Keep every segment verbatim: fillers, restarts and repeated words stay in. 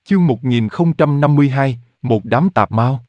Chương một nghìn không trăm năm mươi hai, một đám tạp mao.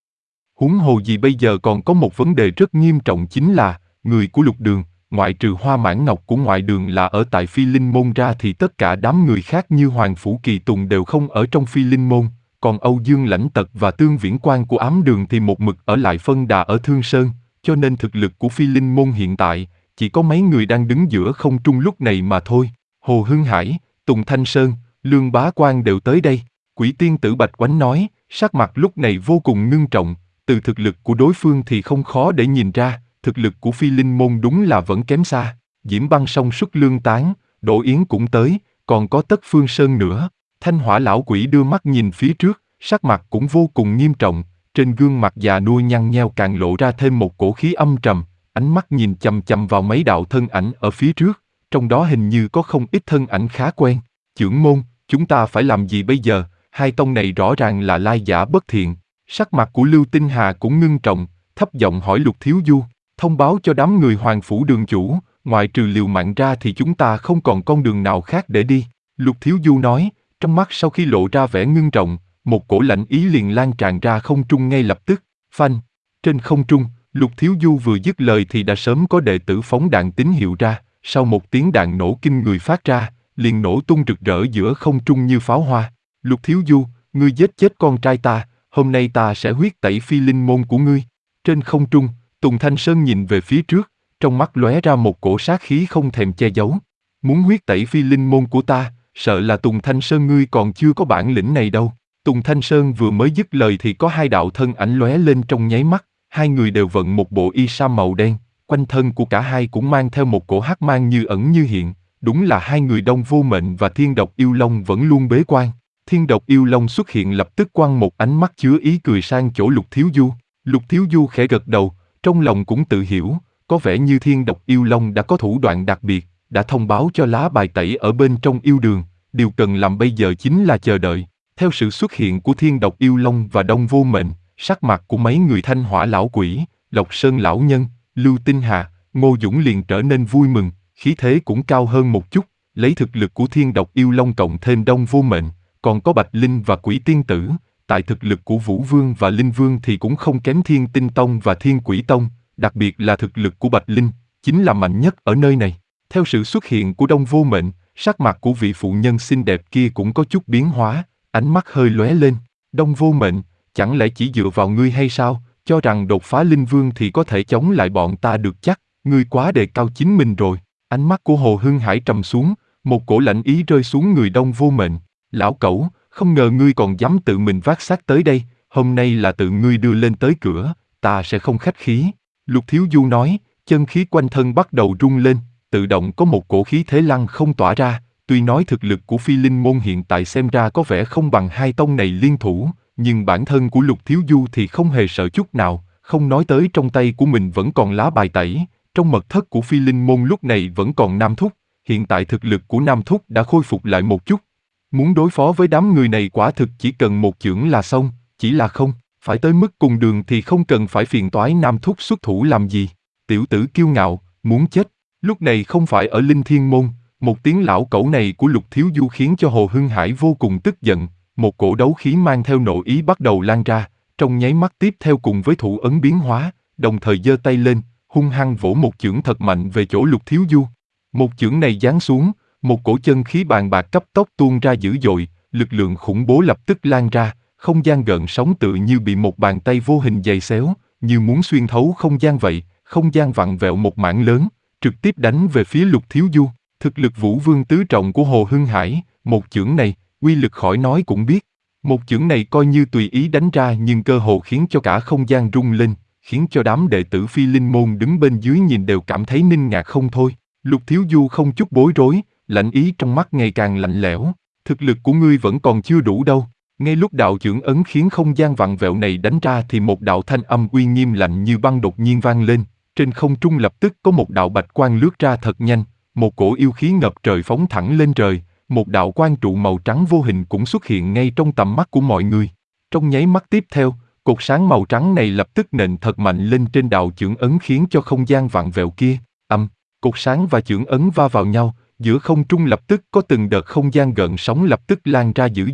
Huống hồ gì bây giờ còn có một vấn đề rất nghiêm trọng chính là, người của Lục Đường, ngoại trừ Hoa Mãn Ngọc của ngoại đường là ở tại Phi Linh Môn ra thì tất cả đám người khác như Hoàng Phủ Kỳ Tùng đều không ở trong Phi Linh Môn, còn Âu Dương Lãnh Tật và Tương Viễn Quan của ám đường thì một mực ở lại phân đà ở Thương Sơn, cho nên thực lực của Phi Linh Môn hiện tại, chỉ có mấy người đang đứng giữa không trung lúc này mà thôi. Hồ Hưng Hải, Tùng Thanh Sơn, Lương Bá Quan đều tới đây. Quỷ tiên tử Bạch Oánh nói, sắc mặt lúc này vô cùng ngưng trọng, từ thực lực của đối phương thì không khó để nhìn ra, thực lực của Phi Linh Môn đúng là vẫn kém xa. Diễm Băng song xuất Lương Tán, Đỗ Yến cũng tới, còn có Tất Phương Sơn nữa. Thanh Hỏa lão quỷ đưa mắt nhìn phía trước, sắc mặt cũng vô cùng nghiêm trọng, trên gương mặt già nua nhăn nheo càng lộ ra thêm một cổ khí âm trầm, ánh mắt nhìn chằm chằm vào mấy đạo thân ảnh ở phía trước, trong đó hình như có không ít thân ảnh khá quen. Chưởng môn, chúng ta phải làm gì bây giờ? Hai tông này rõ ràng là lai giả bất thiện. Sắc mặt của Lưu Tinh Hà cũng ngưng trọng, thấp giọng hỏi Lục Thiếu Du, thông báo cho đám người Hoàng Phủ đường chủ, ngoại trừ liều mạng ra thì chúng ta không còn con đường nào khác để đi. Lục Thiếu Du nói, trong mắt sau khi lộ ra vẻ ngưng trọng, một cổ lạnh ý liền lan tràn ra không trung ngay lập tức. Phanh! Trên không trung, Lục Thiếu Du vừa dứt lời thì đã sớm có đệ tử phóng đạn tín hiệu ra, sau một tiếng đạn nổ kinh người phát ra, liền nổ tung rực rỡ giữa không trung như pháo hoa. Lục Thiếu Du, ngươi giết chết con trai ta, hôm nay ta sẽ huyết tẩy Phi Linh Môn của ngươi. Trên không trung, Tùng Thanh Sơn nhìn về phía trước, trong mắt lóe ra một cổ sát khí không thèm che giấu. Muốn huyết tẩy Phi Linh Môn của ta, sợ là Tùng Thanh Sơn ngươi còn chưa có bản lĩnh này đâu. Tùng Thanh Sơn vừa mới dứt lời thì có hai đạo thân ảnh lóe lên trong nháy mắt, hai người đều vận một bộ y sa màu đen, quanh thân của cả hai cũng mang theo một cổ hắc mang như ẩn như hiện, đúng là hai người Đông Vô Mệnh và Thiên Độc Yêu Long vẫn luôn bế quan. Thiên Độc Yêu Long xuất hiện lập tức quăng một ánh mắt chứa ý cười sang chỗ Lục Thiếu Du. Lục Thiếu Du khẽ gật đầu, trong lòng cũng tự hiểu, có vẻ như Thiên Độc Yêu Long đã có thủ đoạn đặc biệt, đã thông báo cho lá bài tẩy ở bên trong yêu đường, điều cần làm bây giờ chính là chờ đợi. Theo sự xuất hiện của Thiên Độc Yêu Long và Đông Vô Mệnh, sắc mặt của mấy người Thanh Hỏa lão quỷ, Lộc Sơn lão nhân, Lưu Tinh Hà, Ngô Dũng liền trở nên vui mừng, khí thế cũng cao hơn một chút, lấy thực lực của Thiên Độc Yêu Long cộng thêm Đông Vô Mệnh, còn có Bạch Linh và Quỷ Tiên Tử, tại thực lực của Vũ Vương và Linh Vương thì cũng không kém Thiên Tinh Tông và Thiên Quỷ Tông, đặc biệt là thực lực của Bạch Linh, chính là mạnh nhất ở nơi này. Theo sự xuất hiện của Đông Vô Mệnh, sắc mặt của vị phụ nhân xinh đẹp kia cũng có chút biến hóa, ánh mắt hơi lóe lên. Đông Vô Mệnh, chẳng lẽ chỉ dựa vào ngươi hay sao, cho rằng đột phá Linh Vương thì có thể chống lại bọn ta được chắc, ngươi quá đề cao chính mình rồi. Ánh mắt của Hồ Hưng Hải trầm xuống, một cổ lạnh ý rơi xuống người Đông Vô Mệnh. Lão cẩu, không ngờ ngươi còn dám tự mình vác xác tới đây, hôm nay là tự ngươi đưa lên tới cửa, ta sẽ không khách khí. Lục Thiếu Du nói, chân khí quanh thân bắt đầu rung lên, tự động có một cổ khí thế lăng không tỏa ra, tuy nói thực lực của Phi Linh Môn hiện tại xem ra có vẻ không bằng hai tông này liên thủ, nhưng bản thân của Lục Thiếu Du thì không hề sợ chút nào, không nói tới trong tay của mình vẫn còn lá bài tẩy, trong mật thất của Phi Linh Môn lúc này vẫn còn Nam Thúc, hiện tại thực lực của Nam Thúc đã khôi phục lại một chút. Muốn đối phó với đám người này quả thực chỉ cần một chưởng là xong, chỉ là không, phải tới mức cùng đường thì không cần phải phiền toái Nam Thúc xuất thủ làm gì. Tiểu tử kiêu ngạo, muốn chết, lúc này không phải ở Linh Thiên Môn, một tiếng lão cẩu này của Lục Thiếu Du khiến cho Hồ Hưng Hải vô cùng tức giận, một cổ đấu khí mang theo nội ý bắt đầu lan ra, trong nháy mắt tiếp theo cùng với thủ ấn biến hóa, đồng thời giơ tay lên, hung hăng vỗ một chưởng thật mạnh về chỗ Lục Thiếu Du. Một chưởng này giáng xuống, một cổ chân khí bàn bạc cấp tốc tuôn ra dữ dội, lực lượng khủng bố lập tức lan ra, không gian gợn sóng tự như bị một bàn tay vô hình giày xéo, như muốn xuyên thấu không gian vậy, không gian vặn vẹo một mảng lớn, trực tiếp đánh về phía Lục Thiếu Du. Thực lực Vũ Vương tứ trọng của Hồ Hưng Hải, một chưởng này, uy lực khỏi nói cũng biết. Một chưởng này coi như tùy ý đánh ra nhưng cơ hồ khiến cho cả không gian rung lên, khiến cho đám đệ tử Phi Linh Môn đứng bên dưới nhìn đều cảm thấy ninh ngạc không thôi. Lục Thiếu Du không chút bối rối, lạnh ý trong mắt ngày càng lạnh lẽo. Thực lực của ngươi vẫn còn chưa đủ đâu. Ngay lúc đạo chưởng ấn khiến không gian vặn vẹo này đánh ra thì một đạo thanh âm uy nghiêm lạnh như băng đột nhiên vang lên. Trên không trung lập tức có một đạo bạch quang lướt ra thật nhanh, một cổ yêu khí ngập trời phóng thẳng lên trời. Một đạo quang trụ màu trắng vô hình cũng xuất hiện ngay trong tầm mắt của mọi người. Trong nháy mắt tiếp theo, cột sáng màu trắng này lập tức nện thật mạnh lên trên đạo chưởng ấn khiến cho không gian vặn vẹo kia. Âm, cột sáng và chưởng ấn va vào nhau, giữa không trung lập tức có từng đợt không gian gợn sóng lập tức lan ra dữ dội,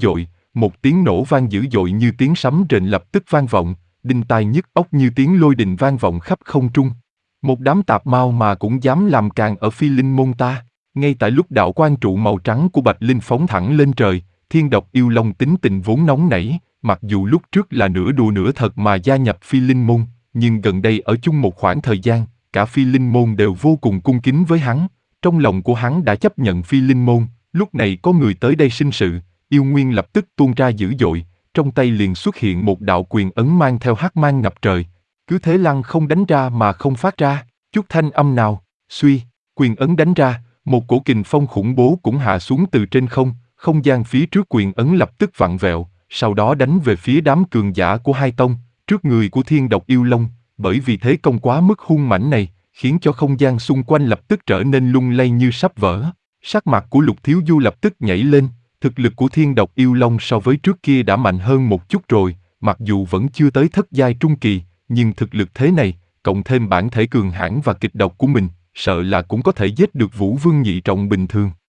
một tiếng nổ vang dữ dội như tiếng sấm rền lập tức vang vọng, đinh tai nhức óc như tiếng lôi đình vang vọng khắp không trung. Một đám tạp mao mà cũng dám làm càn ở Phi Linh môn ta. Ngay tại lúc đạo quan trụ màu trắng của Bạch Linh phóng thẳng lên trời, Thiên Độc Yêu Long tính tình vốn nóng nảy, mặc dù lúc trước là nửa đùa nửa thật mà gia nhập Phi Linh môn, nhưng gần đây ở chung một khoảng thời gian, cả Phi Linh môn đều vô cùng cung kính với hắn. Trong lòng của hắn đã chấp nhận Phi Linh môn, lúc này có người tới đây sinh sự, yêu nguyên lập tức tuôn ra dữ dội, trong tay liền xuất hiện một đạo quyền ấn mang theo hắc mang ngập trời. Cứ thế lăng không đánh ra mà không phát ra chút thanh âm nào. Suy, quyền ấn đánh ra, một cổ kình phong khủng bố cũng hạ xuống từ trên không, không gian phía trước quyền ấn lập tức vặn vẹo, sau đó đánh về phía đám cường giả của hai tông, trước người của Thiên Độc Yêu Long. Bởi vì thế công quá mức hung mãnh này, khiến cho không gian xung quanh lập tức trở nên lung lay như sắp vỡ. Sắc mặt của Lục Thiếu Du lập tức nhảy lên, thực lực của Thiên Độc Yêu Long so với trước kia đã mạnh hơn một chút rồi, mặc dù vẫn chưa tới thất giai trung kỳ, nhưng thực lực thế này, cộng thêm bản thể cường hãn và kịch độc của mình, sợ là cũng có thể giết được Vũ Vương nhị trọng bình thường.